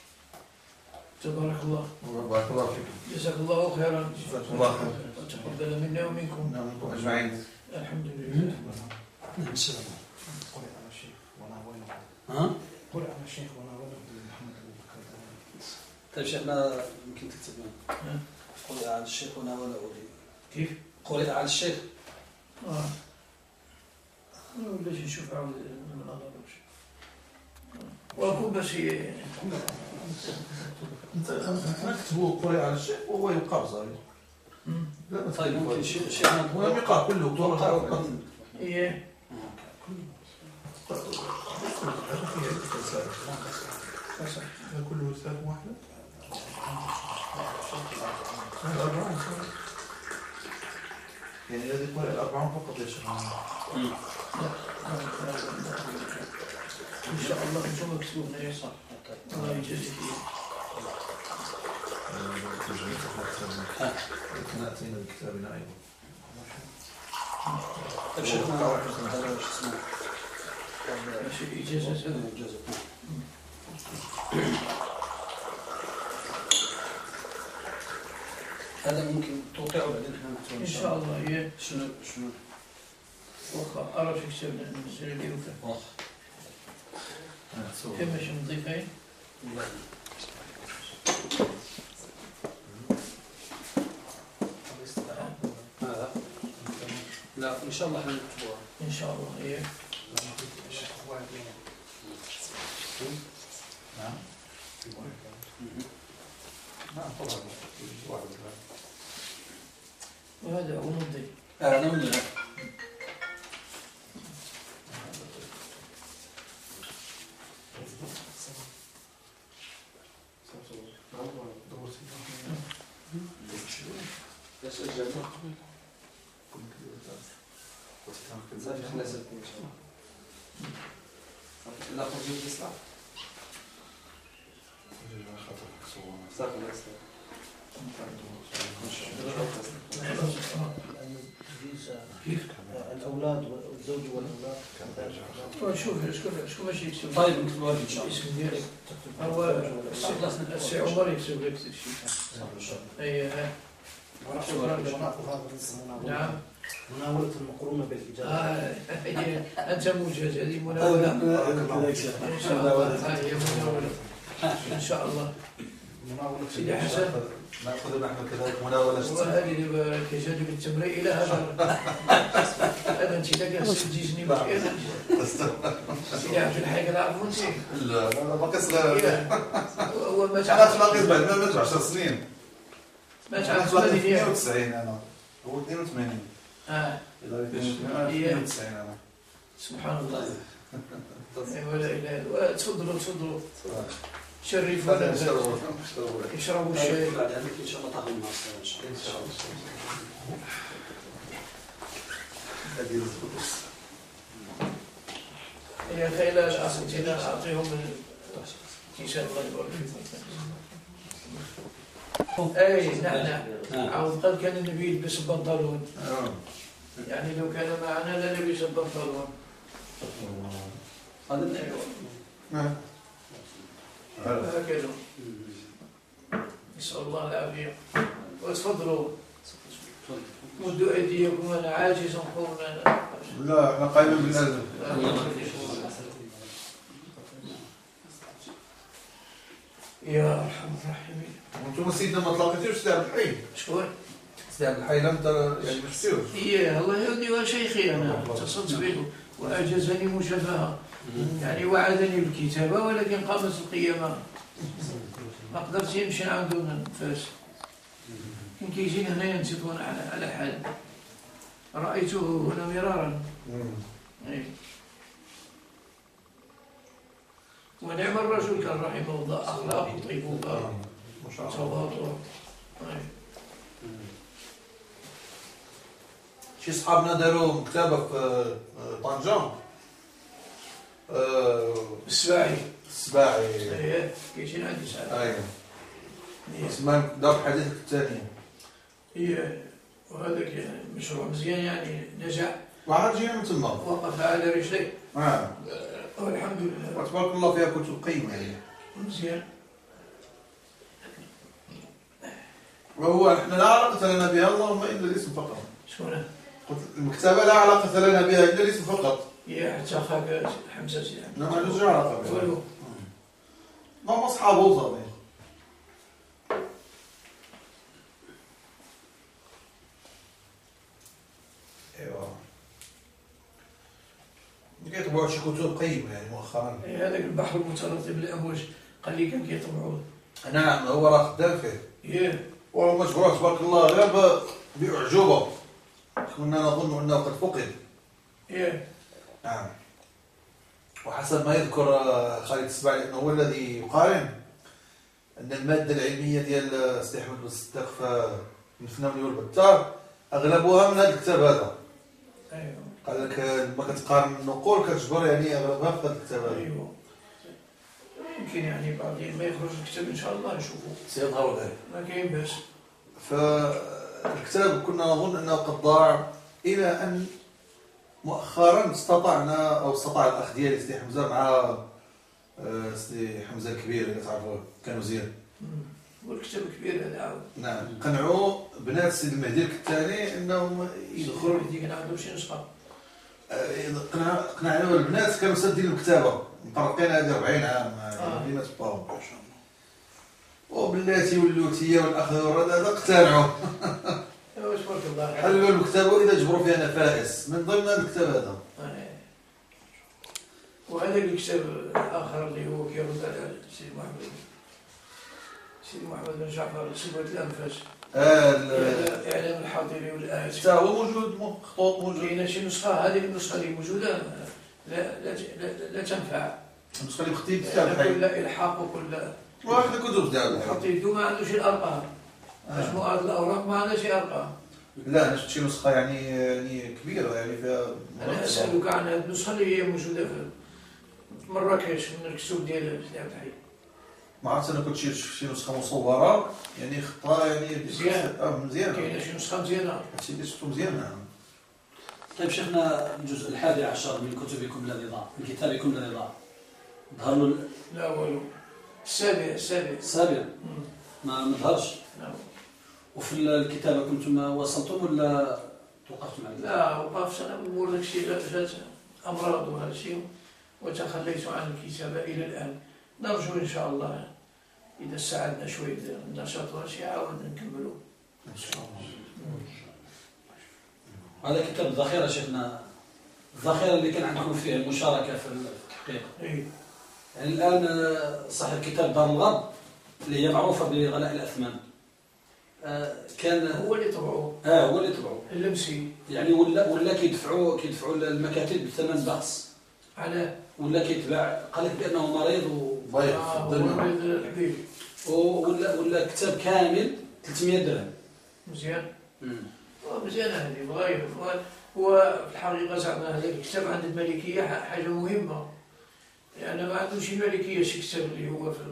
تبارك الله. بارك الله فيكم. جزاك الله خيرا. جزاك الله خيرا. وتقبل منا ومنكم. نعم أجمعين. الحمد لله. إن شاء الله. قل على الشيخ وناوله. ها؟ قل على الشيخ وناوله محمد أبو بكر. طيب شيخنا يمكن تكتب لنا. قل على الشيخ وناوله. كيف؟ قل على الشيخ. آه. ولا شيء نشوف عاود من الله وأكون بس أنت نكتبه قرئ على الشيخ وهو يبقى بصريح. طيب ممكن شيخنا هو يبقى كله طول إيه. كله رسالة واحدة. يعني الذي قرأ الأربعون فقط يا شيخ. إن شاء الله نشوف مكتوبنا يا صح. الله يجزيك. إحنا أتينا بكتابنا أيضا. طيب شيخنا هذا وش اسمه؟ ماشي إجازة إجازة. هذا ممكن توقعه بعدين احنا نحتاج إن شاء الله. إيه. شنو شنو؟ وخا أرى في كتابنا ننزل اليوم. واخ. كم مش نضيفين؟ هذا لا إن شاء الله حنكتبوها. إن شاء الله. إيه. نعم. نعم طبعا. وهذا هو مضي. هذا مضي. لا كيف؟ الأولاد والزوج والأولاد. شوف شوف شوف ماشي يكتب. طيب نكتبوا لك ان شاء الله. الاسم ديالك هو السي عمر يكتب لك الشيء. اي نعم. مناولة المقرونة بالإجابة. آه أنت موجز، هذه مناولة إن شاء الله. هذه مناولة إن شاء الله. سيدي حسن ناخذ نحن كذلك مناولة. وهذه اللي كيجادوا بالتمرين إلى هذا هذا أنت إذا كان سجيزني مشكلة. سيدي عبد الحي كتعرفوا أنت؟ لا لا باقي صغير. هو ما أنا تعرف تلاقيت بعد ما مات عشر سنين. ما أنا تعرف تلاقيت في هذه اثنين وتسعين أنا. هو اثنين وثمانين. آه اثنين وتسعين أنا. سبحان الله. ولا إله إلا الله. تفضلوا تفضلوا شرفونا يشربوا الشاي. بعد هذيك ان شاء الله تاخذ المعصره ان شاء الله. يا خيل الأسئلة أعطيهم الكيسان الله يبارك فيكم. أي نعم نعم. عاود قال كان النبي يلبس البنطلون. يعني لو كان معنا لا نلبس البنطلون. هذا نعم. هكذا. نسأل الله العافية. وتفضلوا مدوا أيديكم، أنا عاجز قومنا. لا احنا قايمين بالنازل. يا أرحم الراحمين. وانتم سيدنا ما تلاقيتوش سيدي عبد الحي. شكون؟ سيدي عبد الحي لم ترى يعني ما شفتوش. إيه الله يهدي وشيخي أنا اتصلت به وأجازني مشافهة. يعني وعدني بالكتابة ولكن قامت القيامة ما قدرت يمشي عندنا فاس. كان كيجيني هنا ينتفون على على حال. رأيته هنا مرارا. أي. ونعم الرجل كان رحمه الله، أخلاقه طيبه تواضع. شي صحابنا داروا مكتبة في طنجة. السباعي. السباعي. ايه كيجينا عندي ساعات. ايوه. اسمها دار حديثك الثانية. هي وهذاك مشروع مزيان يعني نجح. وعاد جينا من تما. وقف على رجليه. اه. والحمد لله. وتبارك الله فيها كتب قيمة يعني. مزيان. وهو احنا لا علاقة لنا بها اللهم الا الاسم فقط. شكون؟ قلت المكتبة لا علاقة لنا بها الا الاسم فقط. يا حتى خاك حمزة سي لا ما عندوش علاقة بها. والو. ما هم اصحابه صافي. ايوا. كيطبعوا شي كتب قيمة يعني مؤخرا. هذاك البحر المترتب بالامواج قال لي كان كيطبعوه. نعم هو راه خدام فيه. ياه. وهو مجبور تبارك الله غير بأعجوبة. كنا نظن أنه قد فقد. ياه. نعم. وحسب ما يذكر خالد السباعي أنه هو الذي يقارن أن المادة العلمية ديال سيدي أحمد بن الصديق في الفناوي والبتار أغلبها من هذا الكتاب هذا. ايوه. قال لك لما كتقارن النقول كتجبر يعني أغلبها في هذا الكتاب هذا. ايوه. يمكن يعني بعدين ما يخرج الكتاب ان شاء الله نشوفه. سيظهر ذلك. ما كاين باس. فالكتاب كنا نظن أنه قد ضاع إلى أن مؤخرا استطعنا أو استطاع الأخ ديالي سيدي حمزة مع سيدي حمزة الكبير اللي تعرفوه كانوا زين. والكتاب كبير هذا عاود. نعم قنعوا بنات سيدي المهدي الكتاني أنهم يدخلوا. المهدي كان عنده شي نسخة. قنع قنعوا البنات كانوا سادين المكتبة مطرقين هذه أربعين عام اللي ما تبقاو. وبلاتي واللوتية والأخذ هذا اقتنعوا. تبارك الله. حلوا المكتبة وإذا جبروا فيها نفائس من ضمن هذا الكتاب هذا. وهذا الكتاب الآخر اللي هو كيرد على سيدي محمد سيدي محمد بن جعفر صفة الأنفاس. آه إعلام الحاضري والآت. حتى هو موجود مخطوط موجود. كاينة شي نسخة هذه النسخة اللي موجودة لا لا لا, لا تنفع. النسخة اللي بختي كتاب حي. كل إلحاق وكل. واحد الكتب ديالو. حطيتو ما عندوش الأرقام. مجموعة الأوراق ما عندهاش أرقام. لا أنا شفت شي نسخة يعني يعني كبيرة يعني فيها. أنا أسألك عن هذه النسخة اللي هي موجودة في مراكش من الكتب ديال سيدي عبد الحي. ما عرفت انا كنت شي شي نسخه مصوره يعني خطا يعني مزيان. اه مزيان كاينه شي نسخه مزيانه. هادشي اللي شفتو مزيان. نعم. طيب شيخنا الجزء الحادي عشر من كتبكم الذي ضاع، من كتابكم الذي ضاع، ظهر له لا والو. السابع السابع. السابع مم. ما ما ظهرش. نعم. وفي الكتابة كنتم وصلتم ولا توقفتم على لا وقفت انا بقول لك شي جات امراض وهذا الشيء وتخليت عن الكتابه الى الان. نرجو ان شاء الله اذا ساعدنا شويه النشاط وشي عاود نكملوا. ان شاء الله. هذا كتاب الذخيرة شيخنا، الذخيرة اللي كان عندكم فيها المشاركة في التحقيق. اي يعني الآن صاحب كتاب دار الغرب اللي هي معروفة بغلاء الأثمان كان هو اللي طبعوه. اه هو اللي تبعوه اللمسي. يعني ولا ولا كيدفعوا كيدفعوا المكاتب بثمن بخس على ولا كيتباع، قال لك بأنه مريض و ضيق آه في الدنيا. ولد الحبيب. ولا ولا كتاب كامل ثلاثمائة درهم. مزيان. امم مزيان هذه بغاية. هو في الحقيقة زعما هذاك الكتاب عند الملكية حاجة مهمة، لأن ما عندوش الملكية شي كتاب اللي هو في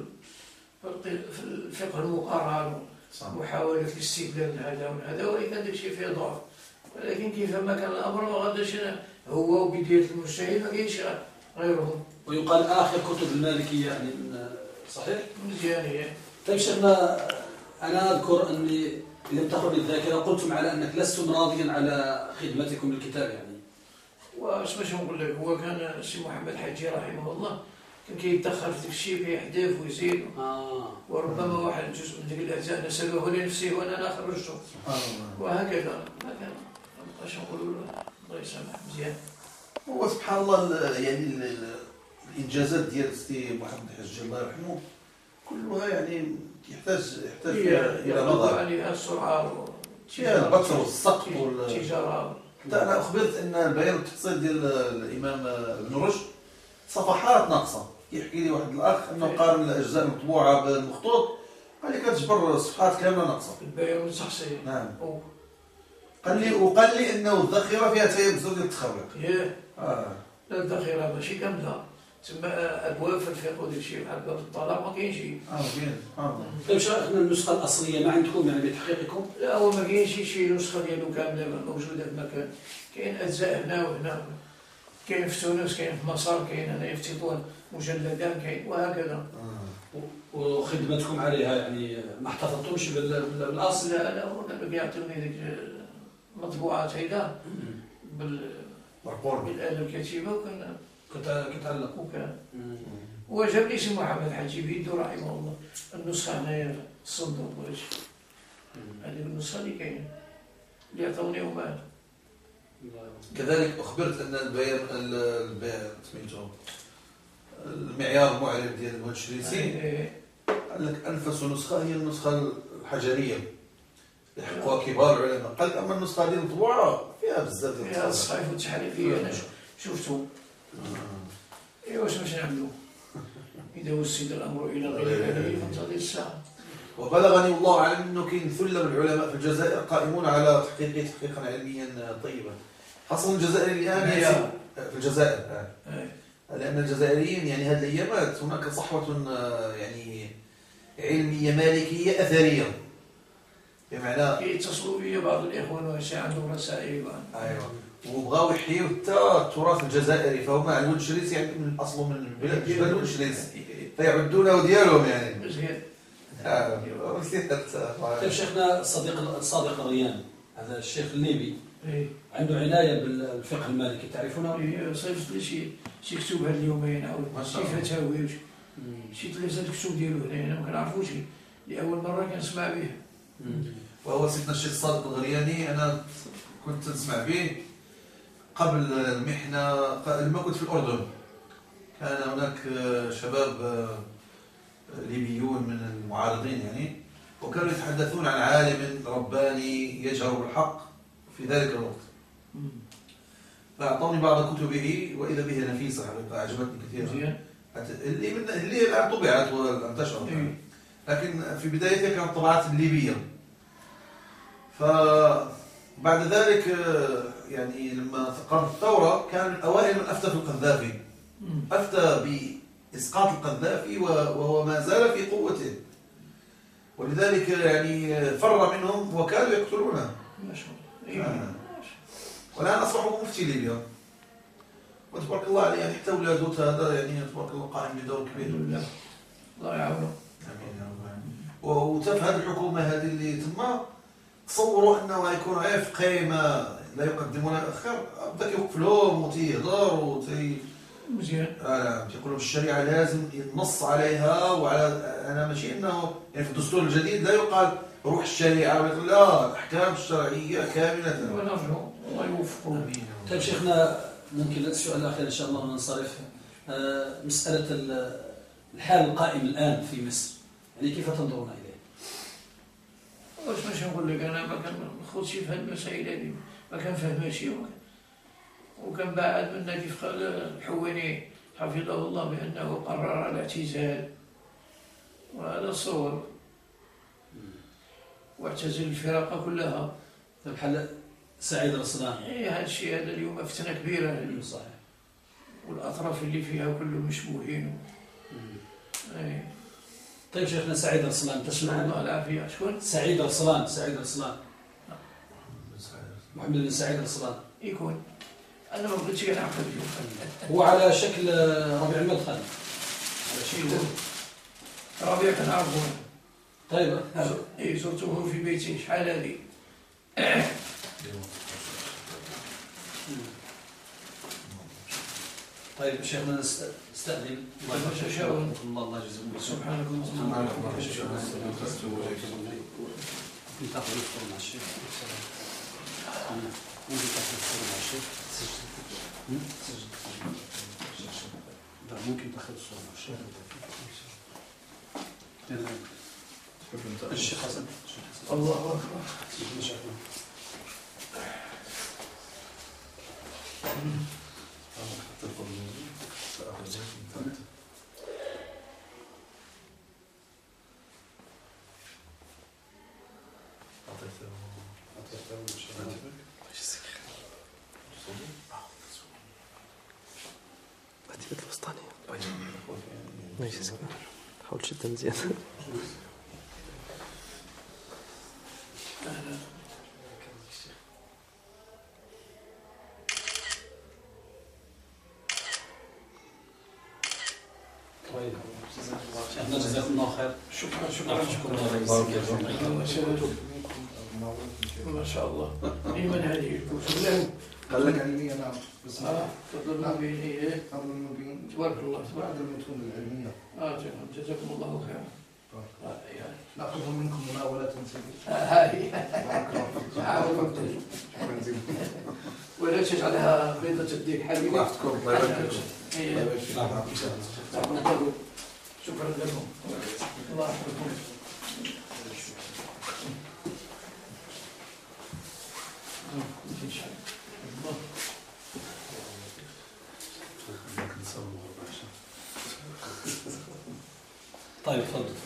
في الفقه المقارن محاولة الاستدلال هذا وهذا، وإن كان داكشي فيه ضعف، ولكن كيفما كان الأمر ما غاداش هو وبداية المجتهد ما كاينش غيرهم. ويقال آخر كتب المالكية يعني صحيح؟ مزيان هي. طيب شيخنا أنا أذكر أني لم تخرج الذاكرة قلتم على أنك لستم راضيا على خدمتكم للكتاب يعني. واش باش نقول لك، هو كان السي محمد حجي رحمه الله كان كيتدخل في داك الشيء كيحذف ويزيد. آه. وربما واحد جزء من ديك الاجزاء نسبه لنفسه وانا لا خرجته. سبحان الله. وهكذا ما كان باش نقولوا الله يسامح مزيان. هو سبحان الله ال- يعني ال- ال- الانجازات ديال السي محمد حجي الله يرحمه كلها يعني يحتاج يحتاج هي الى يطلب نظر عليها السرعه فيها البتر والسقط وال والتجاره. حتى انا اخبرت ان البيان والتحصيل ديال الامام ابن رشد صفحات ناقصه. يحكي لي واحد الاخ انه قارن الاجزاء المطبوعه بالمخطوط قال لي كتجبر صفحات كامله ناقصه. البيان والتحصيل. نعم. أو. قال لي وقال لي انه الذخيره فيها تاهي بزاف ديال التخربيق. ياه. اه لا الذخيره ماشي كامله، تسمى ابواب في الفقه وداك الشيء بحال باب الطلاق ما كاينش. اه كاين سبحان الله. طيب شيخنا النسخة الأصلية ما عندكم يعني بتحقيقكم؟ لا هو ما كاينش شي نسخه ديالو كامله موجوده في مكان، كاين اجزاء هنا وهنا، كاين في تونس، كاين في مصر، كاين هنا في تطوان مجلدان، كاين وهكذا. آه. وخدمتكم عليها يعني ما احتفظتمش بال- بال- بالأصل؟ لا لا هو كانوا كيعطيوني ديك المطبوعات هيدا بال مرقور. بالآلة الكاتبة وكان كنت كتعلق. وكان وجاب لي سي محمد حجي بيدو رحمه الله النسخة هنايا في الصندوق ولا شي. هذه النسخة اللي كاينة اللي عطاوني هما. كذلك اخبرت ان البيان البيان سميتو المعيار المعرب ديال المنشريسي إيه. قال لك انفس نسخه هي النسخه الحجريه اللي حقوها كبار العلماء. قال لك اما النسخه ديال المطبوعه فيها بزاف ديال فيها الصحيف والتحريفية أنا شفتهم. إيه واش باش نعملوا؟ إذا وسد الأمر إلى غير ذلك فانتظر الساعة. وبلغني والله اعلم انه كاين ثله من العلماء في الجزائر قائمون على تحقيقه تحقيقا علميا طيبا. خاصه الجزائر الان هي. في الجزائر آه. إيه. لان الجزائريين يعني هذه الايامات هناك صحوه آه، يعني علميه مالكيه اثريه بمعنى يتصلوا بي بعض الإخوان وهشام عندهم رسائل. ايوه وبغاو يحيوا حتى التراث الجزائري فهم على الونشريس يعني من اصله من بلاد جبال الونشريس فيعدونه ديالهم يعني. مزيان. اه طيب شيخنا صديق صادق الريان هذا الشيخ الليبي إيه. عنده عناية بالفقه المالكي تعرفونه؟ إيه صيفط لي شي شي كتب هاد اليومين عاود ما شي شاء الله. فتاوي وشي شي ثلاثة الكتب ديالو هنا أنا ما كنعرفوش لأول مرة كنسمع به. وهو سيدنا الشيخ صادق الغرياني انا كنت نسمع به قبل المحنه لما كنت في الاردن. كان هناك شباب ليبيون من المعارضين يعني وكانوا يتحدثون عن عالم رباني يجهر بالحق في ذلك الوقت. فأعطوني بعض كتبه وإذا به نفيسة حقيقة أعجبتني كثيرا. مزيان. اللي من اللي الآن طبعت وانتشرت إيه. لكن في بدايتها كانت طبعات الليبية. فبعد ذلك يعني لما قامت الثورة كان من أوائل من أفتى في القذافي. أفتى إسقاط القذافي وهو ما زال في قوته، ولذلك يعني فر منهم وكانوا يقتلونه. ما شاء الله. آه. والآن أصبحوا مفتي ليبيا، وتبارك الله عليه، يعني حتى أولاده هذا يعني تبارك الله قائم بدور كبير. الحمد لله، الله يعاونه. آمين يا رب العالمين. وتف هذه الحكومة هذه اللي تما تصوروا أنه يكون عيف قيمة لا يقدمون خير، بدك يوقف لهم وتيهضر وتي مزيان. آه يقولوا الشريعة لازم ينص عليها، وعلى أنا ماشي أنه يعني في الدستور الجديد لا يقال روح الشريعة، ولكن لا، الأحكام الشرعية كاملة. ونرجو الله يوفقه. طيب شيخنا، ممكن السؤال الأخير إن شاء الله وننصرف. آه، مسألة الحال القائم الآن في مصر، يعني كيف تنظرون إليه؟ واش باش نقول لك، انا ما كنخوضش في هذه المسائل هذه، ما كنفهمهاش، وكان بعد منا كيف قال الحويني حفظه الله بانه قرر الاعتزال، وهذا صور، واعتزل الفرق كلها. بحال سعيد الرصلان. اي هذا الشيء هذا اليوم فتنه كبيره، صحيح. والاطراف اللي فيها كلهم مشبوهين. اي. طيب شيخنا، سعيد الرصلان تسمع؟ الله العافيه. شكون؟ سعيد الرصلان. سعيد الرصلان محمد بن سعيد الرصلان يكون. انا ما بغيتش نعقد فيه. هو على شكل ربيع المدخل، على شيء ربيع كنعرفه. طيب. اي زرته في بيتي شحال هذه. طيب شيخنا نستأذن. الله تشاءون. الله الله يجزيكم. سبحانك اللهم وبحمدك. ممكن تاخذ الصورة مع الشيخ. ممكن تاخذ الصورة مع الشيخ. ممكن تاخذ الصورة مع الشيخ. الشيخ حسن. الله أكبر. هاتي الوسطانية. ماشي سكر. حاول تشدها مزيان. شيخنا جزاكم الله خير. شكرا شكرا شكرا ما شاء الله. لمن هذه الكتب؟ له. قال لك علمية نعم. بس اه فضل المبين. ايه قبل المبين تبارك الله بعد تبارك. المتون العلمية. اه جزاكم الله خيرا. آه يعني. نأخذ منكم مناولة سيدي. آه هاي. بارك الله فيك. عاون. شكرا جزيلا. ولا تجعلها بيضة الديك حبيبي. الله يحفظكم. الله يبارك فيك. إيه. الله يبارك فيك. شكرا لكم. الله يحفظكم. طيب تفضل.